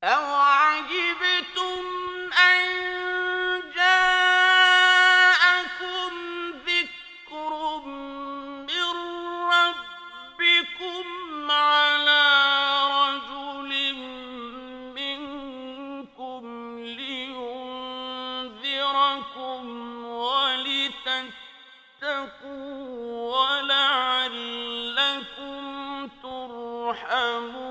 أَوَعَجِبْتُمْ أَن جَاءَكُمْ ذِكْرٌ مِّن رَّبِّكُمْ عَلَىٰ رَجُلٍ مِّنكُمْ لِيُنذِرَكُمْ وَلِتَتَّقُوا وَلَعَلَّكُمْ تُرْحَمُونَ